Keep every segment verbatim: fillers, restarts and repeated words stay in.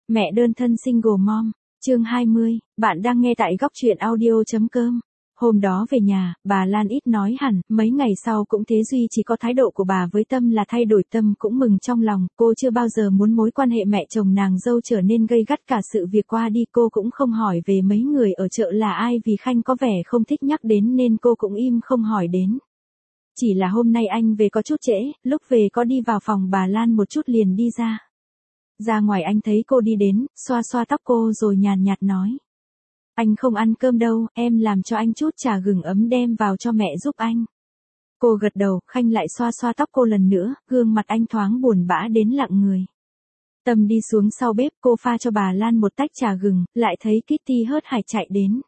Mẹ đơn thân single mom, chương hai mươi, bạn đang nghe tại góc truyện audio.com. Hôm đó về nhà, bà Lan ít nói hẳn, mấy ngày sau cũng thế, duy chỉ có thái độ của bà với Tâm là thay đổi. Tâm cũng mừng trong lòng, cô chưa bao giờ muốn mối quan hệ mẹ chồng nàng dâu trở nên gay gắt. Cả sự việc qua đi cô cũng không hỏi về mấy người ở chợ là ai, vì Khanh có vẻ không thích nhắc đến nên cô cũng im không hỏi đến. Chỉ là hôm nay anh về có chút trễ, lúc về có đi vào phòng bà Lan một chút liền đi ra. Ra ngoài anh thấy cô đi đến, xoa xoa tóc cô rồi nhàn nhạt nói. Anh không ăn cơm đâu, em làm cho anh chút trà gừng ấm đem vào cho mẹ giúp anh. Cô gật đầu, Khanh lại xoa xoa tóc cô lần nữa, gương mặt anh thoáng buồn bã đến lặng người. Tâm đi xuống sau bếp, cô pha cho bà Lan một tách trà gừng, lại thấy Kitty hớt hải chạy đến.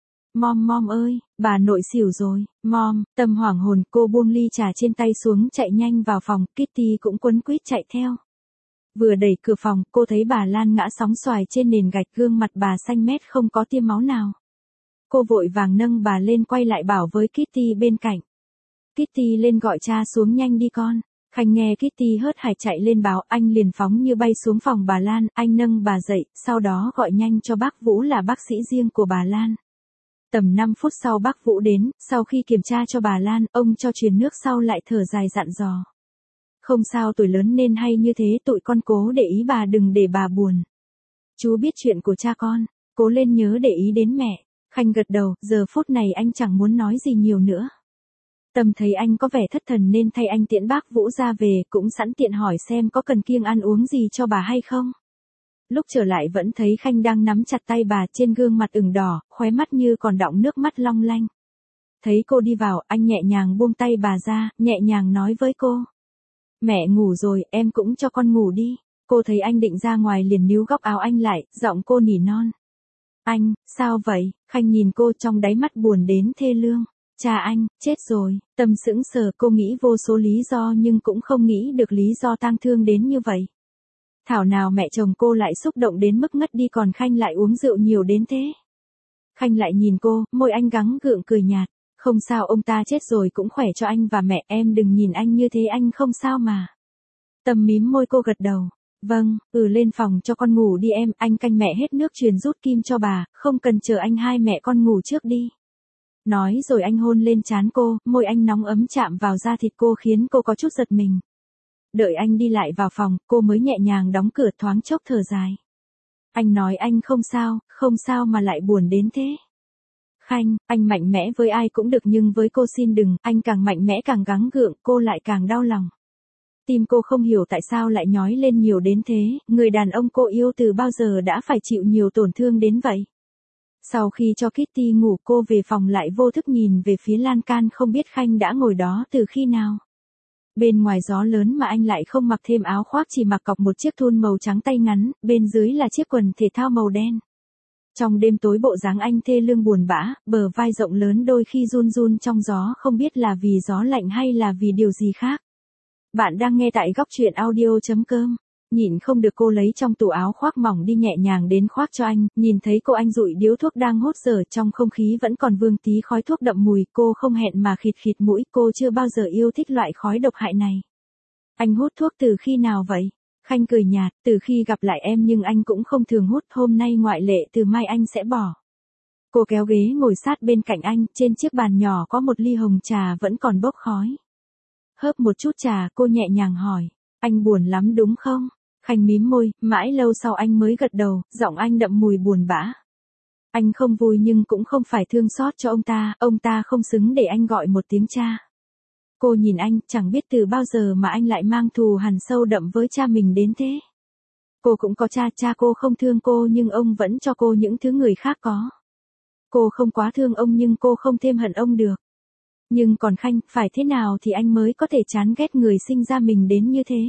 Mom mom ơi, bà nội xỉu rồi, mom. Tâm hoảng hồn, cô buông ly trà trên tay xuống chạy nhanh vào phòng, Kitty cũng quấn quýt chạy theo. Vừa đẩy cửa phòng, cô thấy bà Lan ngã sóng xoài trên nền gạch, gương mặt bà xanh mét không có tia máu nào. Cô vội vàng nâng bà lên, quay lại bảo với Kitty bên cạnh. Kitty lên gọi cha xuống nhanh đi con. Khanh nghe Kitty hớt hải chạy lên báo, anh liền phóng như bay xuống phòng bà Lan, anh nâng bà dậy, sau đó gọi nhanh cho bác Vũ là bác sĩ riêng của bà Lan. Tầm năm phút sau bác Vũ đến, sau khi kiểm tra cho bà Lan, ông cho truyền nước sau lại thở dài dặn dò. Không sao, tuổi lớn nên hay như thế, tụi con cố để ý bà đừng để bà buồn. Chú biết chuyện của cha con, cố lên nhớ để ý đến mẹ. Khanh gật đầu, giờ phút này anh chẳng muốn nói gì nhiều nữa. Tâm thấy anh có vẻ thất thần nên thay anh tiễn bác Vũ ra về, cũng sẵn tiện hỏi xem có cần kiêng ăn uống gì cho bà hay không. Lúc trở lại vẫn thấy Khanh đang nắm chặt tay bà, trên gương mặt ửng đỏ, khóe mắt như còn đọng nước mắt long lanh. Thấy cô đi vào, anh nhẹ nhàng buông tay bà ra, nhẹ nhàng nói với cô. Mẹ ngủ rồi, em cũng cho con ngủ đi. Cô thấy anh định ra ngoài liền níu góc áo anh lại, giọng cô nỉ non. Anh, sao vậy? Khanh nhìn cô trong đáy mắt buồn đến thê lương. Cha anh, chết rồi. Tâm sững sờ, cô nghĩ vô số lý do nhưng cũng không nghĩ được lý do tang thương đến như vậy. Thảo nào mẹ chồng cô lại xúc động đến mức ngất đi, còn Khanh lại uống rượu nhiều đến thế. Khanh lại nhìn cô, môi anh gắng gượng cười nhạt. Không sao, ông ta chết rồi cũng khỏe cho anh và mẹ, em đừng nhìn anh như thế, anh không sao mà. Tâm mím môi, cô gật đầu. Vâng, ừ, lên phòng cho con ngủ đi em, anh canh mẹ hết nước truyền rút kim cho bà, không cần chờ anh, hai mẹ con ngủ trước đi. Nói rồi anh hôn lên trán cô, môi anh nóng ấm chạm vào da thịt cô khiến cô có chút giật mình. Đợi anh đi lại vào phòng, cô mới nhẹ nhàng đóng cửa, thoáng chốc thở dài. Anh nói anh không sao, không sao mà lại buồn đến thế. Khanh, anh mạnh mẽ với ai cũng được nhưng với cô xin đừng, anh càng mạnh mẽ càng gắng gượng, cô lại càng đau lòng. Tim cô không hiểu tại sao lại nhói lên nhiều đến thế, người đàn ông cô yêu từ bao giờ đã phải chịu nhiều tổn thương đến vậy. Sau khi cho Kitty ngủ, cô về phòng lại vô thức nhìn về phía lan can, không biết Khanh đã ngồi đó từ khi nào. Bên ngoài gió lớn mà anh lại không mặc thêm áo khoác, chỉ mặc cọc một chiếc thun màu trắng tay ngắn, bên dưới là chiếc quần thể thao màu đen. Trong đêm tối bộ dáng anh thê lương buồn bã, bờ vai rộng lớn đôi khi run run trong gió, không biết là vì gió lạnh hay là vì điều gì khác. Bạn đang nghe tại góc truyện audio.com. Nhìn không được, cô lấy trong tủ áo khoác mỏng đi, nhẹ nhàng đến khoác cho anh, nhìn thấy cô anh dụi điếu thuốc đang hốt dở, trong không khí vẫn còn vương tí khói thuốc đậm mùi, cô không hẹn mà khịt khịt mũi, cô chưa bao giờ yêu thích loại khói độc hại này. Anh hút thuốc từ khi nào vậy? Khanh cười nhạt, từ khi gặp lại em, nhưng anh cũng không thường hút, hôm nay ngoại lệ, từ mai anh sẽ bỏ. Cô kéo ghế ngồi sát bên cạnh anh, trên chiếc bàn nhỏ có một ly hồng trà vẫn còn bốc khói. Hớp một chút trà, cô nhẹ nhàng hỏi, anh buồn lắm đúng không? Khanh mím môi, mãi lâu sau anh mới gật đầu, giọng anh đậm mùi buồn bã. Anh không vui nhưng cũng không phải thương xót cho ông ta, ông ta không xứng để anh gọi một tiếng cha. Cô nhìn anh, chẳng biết từ bao giờ mà anh lại mang thù hằn sâu đậm với cha mình đến thế. Cô cũng có cha, cha cô không thương cô nhưng ông vẫn cho cô những thứ người khác có. Cô không quá thương ông nhưng cô không thêm hận ông được. Nhưng còn Khanh, phải thế nào thì anh mới có thể chán ghét người sinh ra mình đến như thế?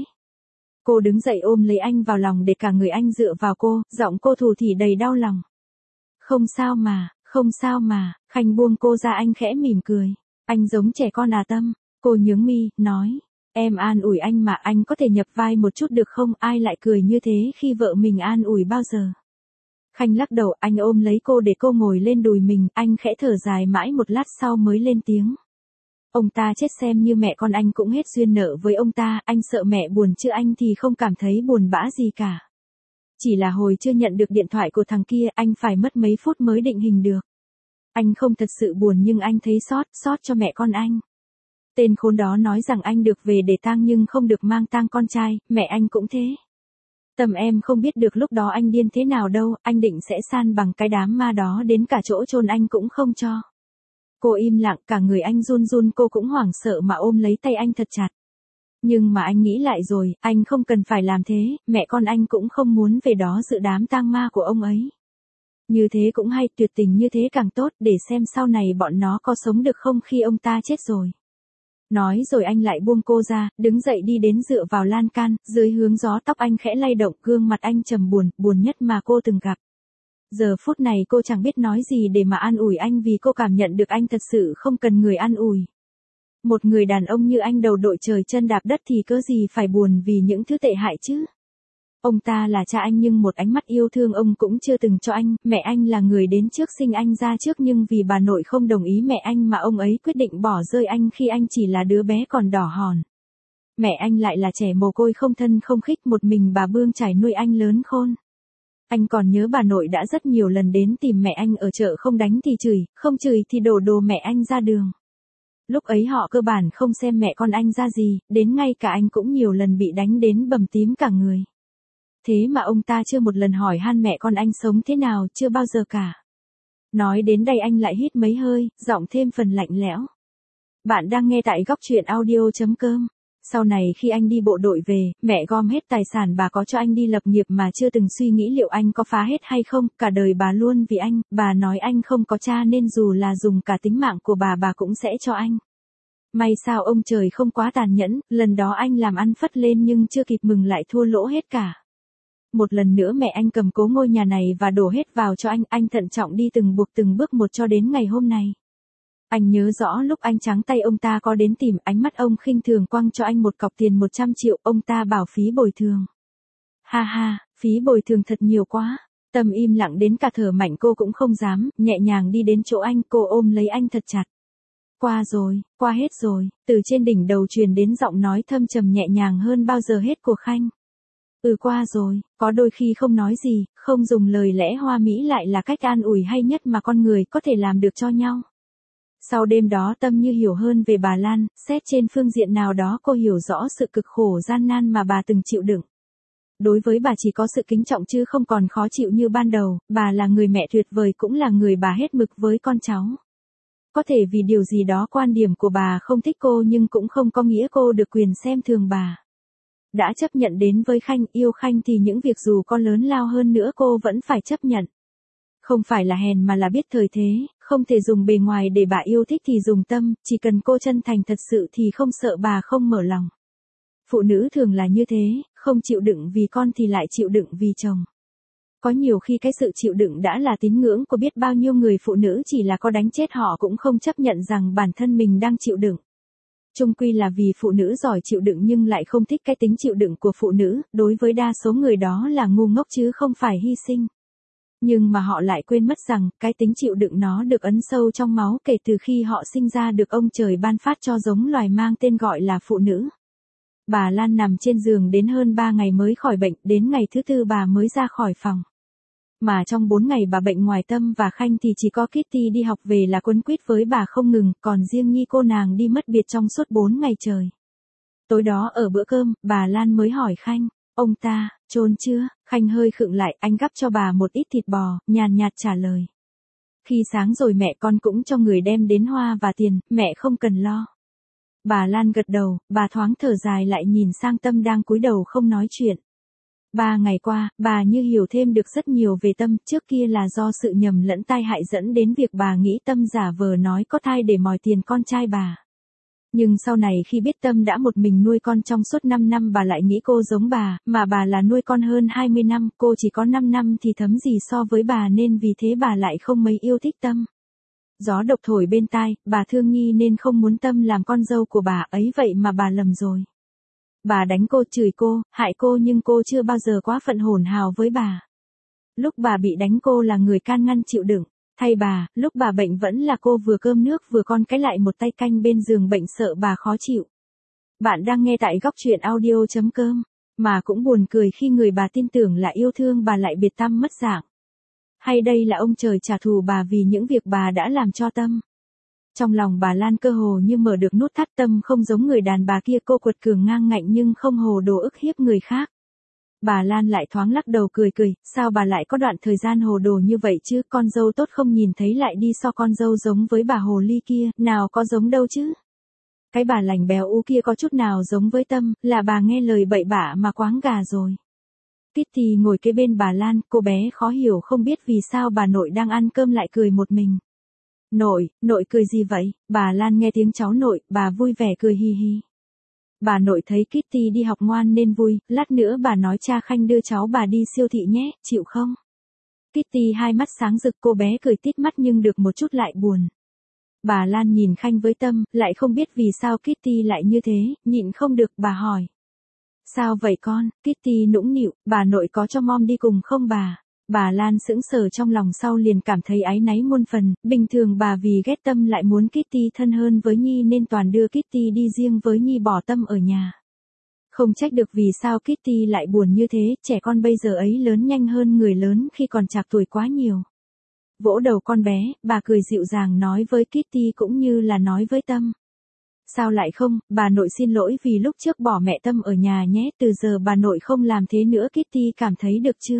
Cô đứng dậy ôm lấy anh vào lòng để cả người anh dựa vào cô, giọng cô thủ thỉ đầy đau lòng. Không sao mà, không sao mà. Khanh buông cô ra, anh khẽ mỉm cười. Anh giống trẻ con à Tâm? Cô nhướng mi, nói. Em an ủi anh mà, anh có thể nhập vai một chút được không? Ai lại cười như thế khi vợ mình an ủi bao giờ? Khanh lắc đầu, anh ôm lấy cô để cô ngồi lên đùi mình, anh khẽ thở dài mãi một lát sau mới lên tiếng. Ông ta chết xem như mẹ con anh cũng hết duyên nợ với ông ta, anh sợ mẹ buồn chứ anh thì không cảm thấy buồn bã gì cả. Chỉ là hồi chưa nhận được điện thoại của thằng kia, anh phải mất mấy phút mới định hình được. Anh không thật sự buồn nhưng anh thấy xót, xót cho mẹ con anh. Tên khốn đó nói rằng anh được về để tang nhưng không được mang tang con trai, mẹ anh cũng thế. Tâm em không biết được lúc đó anh điên thế nào đâu, anh định sẽ san bằng cái đám ma đó đến cả chỗ chôn anh cũng không cho. Cô im lặng, cả người anh run run, cô cũng hoảng sợ mà ôm lấy tay anh thật chặt. Nhưng mà anh nghĩ lại rồi, anh không cần phải làm thế, mẹ con anh cũng không muốn về đó dự đám tang ma của ông ấy. Như thế cũng hay, tuyệt tình như thế càng tốt, để xem sau này bọn nó có sống được không khi ông ta chết rồi. Nói rồi anh lại buông cô ra, đứng dậy đi đến dựa vào lan can, dưới hướng gió tóc anh khẽ lay động, gương mặt anh trầm buồn, buồn nhất mà cô từng gặp. Giờ phút này cô chẳng biết nói gì để mà an ủi anh vì cô cảm nhận được anh thật sự không cần người an ủi. Một người đàn ông như anh đầu đội trời chân đạp đất thì cớ gì phải buồn vì những thứ tệ hại chứ. Ông ta là cha anh nhưng một ánh mắt yêu thương ông cũng chưa từng cho anh, mẹ anh là người đến trước sinh anh ra trước nhưng vì bà nội không đồng ý mẹ anh mà ông ấy quyết định bỏ rơi anh khi anh chỉ là đứa bé còn đỏ hòn. Mẹ anh lại là trẻ mồ côi không thân không khích, một mình bà bươn trải nuôi anh lớn khôn. Anh còn nhớ bà nội đã rất nhiều lần đến tìm mẹ anh ở chợ, không đánh thì chửi, không chửi thì đổ đồ mẹ anh ra đường. Lúc ấy họ cơ bản không xem mẹ con anh ra gì, đến ngay cả anh cũng nhiều lần bị đánh đến bầm tím cả người. Thế mà ông ta chưa một lần hỏi han mẹ con anh sống thế nào, chưa bao giờ cả. Nói đến đây anh lại hít mấy hơi, giọng thêm phần lạnh lẽo. Bạn đang nghe tại góc truyện audio chấm com. Sau này khi anh đi bộ đội về, mẹ gom hết tài sản bà có cho anh đi lập nghiệp mà chưa từng suy nghĩ liệu anh có phá hết hay không, cả đời bà luôn vì anh, bà nói anh không có cha nên dù là dùng cả tính mạng của bà bà cũng sẽ cho anh. May sao ông trời không quá tàn nhẫn, lần đó anh làm ăn phất lên nhưng chưa kịp mừng lại thua lỗ hết cả. Một lần nữa mẹ anh cầm cố ngôi nhà này và đổ hết vào cho anh, anh thận trọng đi từng bước từng bước một cho đến ngày hôm nay. Anh nhớ rõ lúc anh trắng tay ông ta có đến tìm, ánh mắt ông khinh thường quăng cho anh một cọc tiền một trăm triệu, ông ta bảo phí bồi thường. Ha ha, phí bồi thường thật nhiều quá. Tâm im lặng đến cả thở mạnh cô cũng không dám, nhẹ nhàng đi đến chỗ anh, cô ôm lấy anh thật chặt. Qua rồi, qua hết rồi, từ trên đỉnh đầu truyền đến giọng nói thâm trầm nhẹ nhàng hơn bao giờ hết của Khanh. Ừ qua rồi, có đôi khi không nói gì, không dùng lời lẽ hoa mỹ lại là cách an ủi hay nhất mà con người có thể làm được cho nhau. Sau đêm đó Tâm như hiểu hơn về bà Lan, xét trên phương diện nào đó cô hiểu rõ sự cực khổ gian nan mà bà từng chịu đựng. Đối với bà chỉ có sự kính trọng chứ không còn khó chịu như ban đầu, bà là người mẹ tuyệt vời cũng là người bà hết mực với con cháu. Có thể vì điều gì đó quan điểm của bà không thích cô nhưng cũng không có nghĩa cô được quyền xem thường bà. Đã chấp nhận đến với Khanh, yêu Khanh thì những việc dù có lớn lao hơn nữa cô vẫn phải chấp nhận. Không phải là hèn mà là biết thời thế, không thể dùng bề ngoài để bà yêu thích thì dùng tâm, chỉ cần cô chân thành thật sự thì không sợ bà không mở lòng. Phụ nữ thường là như thế, không chịu đựng vì con thì lại chịu đựng vì chồng. Có nhiều khi cái sự chịu đựng đã là tín ngưỡng của biết bao nhiêu người phụ nữ, chỉ là có đánh chết họ cũng không chấp nhận rằng bản thân mình đang chịu đựng. Chung quy là vì phụ nữ giỏi chịu đựng nhưng lại không thích cái tính chịu đựng của phụ nữ, đối với đa số người đó là ngu ngốc chứ không phải hy sinh. Nhưng mà họ lại quên mất rằng, cái tính chịu đựng nó được ấn sâu trong máu kể từ khi họ sinh ra được ông trời ban phát cho giống loài mang tên gọi là phụ nữ. Bà Lan nằm trên giường đến hơn ba ngày mới khỏi bệnh, đến ngày thứ tư bà mới ra khỏi phòng. Mà trong bốn ngày bà bệnh ngoài Tâm và Khanh thì chỉ có Kitty đi học về là quấn quýt với bà không ngừng, còn riêng Nhi cô nàng đi mất biệt trong suốt bốn ngày trời. Tối đó ở bữa cơm, bà Lan mới hỏi Khanh, ông ta, chôn chưa? Khanh hơi khựng lại, anh gắp cho bà một ít thịt bò, nhàn nhạt trả lời. Khi sáng rồi mẹ con cũng cho người đem đến hoa và tiền, mẹ không cần lo. Bà Lan gật đầu, bà thoáng thở dài lại nhìn sang Tâm đang cúi đầu không nói chuyện. Ba ngày qua, bà như hiểu thêm được rất nhiều về Tâm, trước kia là do sự nhầm lẫn tai hại dẫn đến việc bà nghĩ Tâm giả vờ nói có thai để mòi tiền con trai bà. Nhưng sau này khi biết Tâm đã một mình nuôi con trong suốt năm năm bà lại nghĩ cô giống bà, mà bà là nuôi con hơn hai mươi năm, cô chỉ có năm năm thì thấm gì so với bà nên vì thế bà lại không mấy yêu thích Tâm. Gió độc thổi bên tai, bà thương Nhi nên không muốn Tâm làm con dâu của bà ấy vậy mà bà lầm rồi. Bà đánh cô, chửi cô, hại cô nhưng cô chưa bao giờ quá phận hồn hào với bà. Lúc bà bị đánh cô là người can ngăn chịu đựng. Thay bà, lúc bà bệnh vẫn là cô vừa cơm nước vừa con cái lại một tay canh bên giường bệnh sợ bà khó chịu. Bạn đang nghe tại góc truyện audio chấm com. Mà cũng buồn cười khi người bà tin tưởng là yêu thương bà lại biệt tâm mất dạng. Hay đây là ông trời trả thù bà vì những việc bà đã làm cho Tâm? Trong lòng bà Lan cơ hồ như mở được nút thắt. Tâm không giống người đàn bà kia, cô quật cường ngang ngạnh nhưng không hồ đồ ức hiếp người khác. Bà Lan lại thoáng lắc đầu cười cười, sao bà lại có đoạn thời gian hồ đồ như vậy chứ, con dâu tốt không nhìn thấy lại đi so con dâu giống với bà hồ ly kia, nào có giống đâu chứ. Cái bà lành béo ú kia có chút nào giống với Tâm, là bà nghe lời bậy bạ mà quáng gà rồi. Kitty ngồi kế bên bà Lan, cô bé khó hiểu không biết vì sao bà nội đang ăn cơm lại cười một mình. Nội, nội cười gì vậy? Bà Lan nghe tiếng cháu nội, bà vui vẻ cười hi hi. Bà nội thấy Kitty đi học ngoan nên vui, lát nữa bà nói cha Khanh đưa cháu bà đi siêu thị nhé, chịu không? Kitty hai mắt sáng rực, cô bé cười tít mắt nhưng được một chút lại buồn. Bà Lan nhìn Khanh với Tâm, lại không biết vì sao Kitty lại như thế, nhịn không được, bà hỏi. Sao vậy con? Kitty nũng nịu, bà nội có cho mom đi cùng không bà? Bà Lan sững sờ trong lòng, sau liền cảm thấy áy náy muôn phần, bình thường bà vì ghét Tâm lại muốn Kitty thân hơn với Nhi nên toàn đưa Kitty đi riêng với Nhi, bỏ Tâm ở nhà. Không trách được vì sao Kitty lại buồn như thế, trẻ con bây giờ ấy lớn nhanh hơn người lớn khi còn chạc tuổi quá nhiều. Vỗ đầu con bé, bà cười dịu dàng nói với Kitty cũng như là nói với Tâm. Sao lại không, bà nội xin lỗi vì lúc trước bỏ mẹ Tâm ở nhà nhé, từ giờ bà nội không làm thế nữa, Kitty cảm thấy được chưa?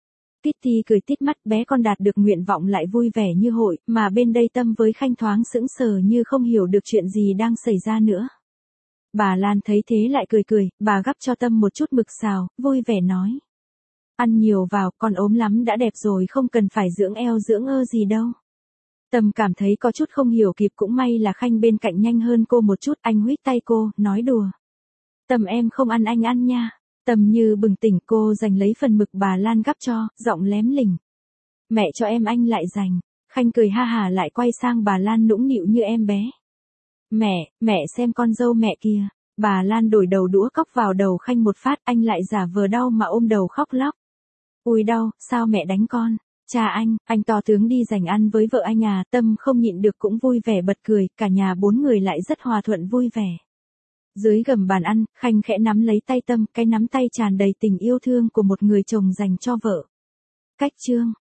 Kitty cười tít mắt, bé con đạt được nguyện vọng lại vui vẻ như hội, mà bên đây Tâm với Khanh thoáng sững sờ như không hiểu được chuyện gì đang xảy ra nữa. Bà Lan thấy thế lại cười cười, bà gắp cho Tâm một chút mực xào, vui vẻ nói. Ăn nhiều vào, con ốm lắm đã đẹp rồi, không cần phải dưỡng eo dưỡng ơ gì đâu. Tâm cảm thấy có chút không hiểu kịp, cũng may là Khanh bên cạnh nhanh hơn cô một chút, anh huýt tay cô, nói đùa. Tâm em không ăn anh ăn nha. Tâm như bừng tỉnh, cô giành lấy phần mực bà Lan gắp cho, giọng lém lỉnh. Mẹ cho em anh lại giành. Khanh cười ha hà lại quay sang bà Lan nũng nịu như em bé. Mẹ, mẹ xem con dâu mẹ kìa. Bà Lan đổi đầu đũa cóc vào đầu Khanh một phát, anh lại giả vờ đau mà ôm đầu khóc lóc. Ui đau, sao mẹ đánh con? Cha anh, anh to tướng đi giành ăn với vợ anh à? Tâm không nhịn được cũng vui vẻ bật cười, cả nhà bốn người lại rất hòa thuận vui vẻ. Dưới gầm bàn ăn, Khanh khẽ nắm lấy tay Tâm, cái nắm tay tràn đầy tình yêu thương của một người chồng dành cho vợ. Cách chương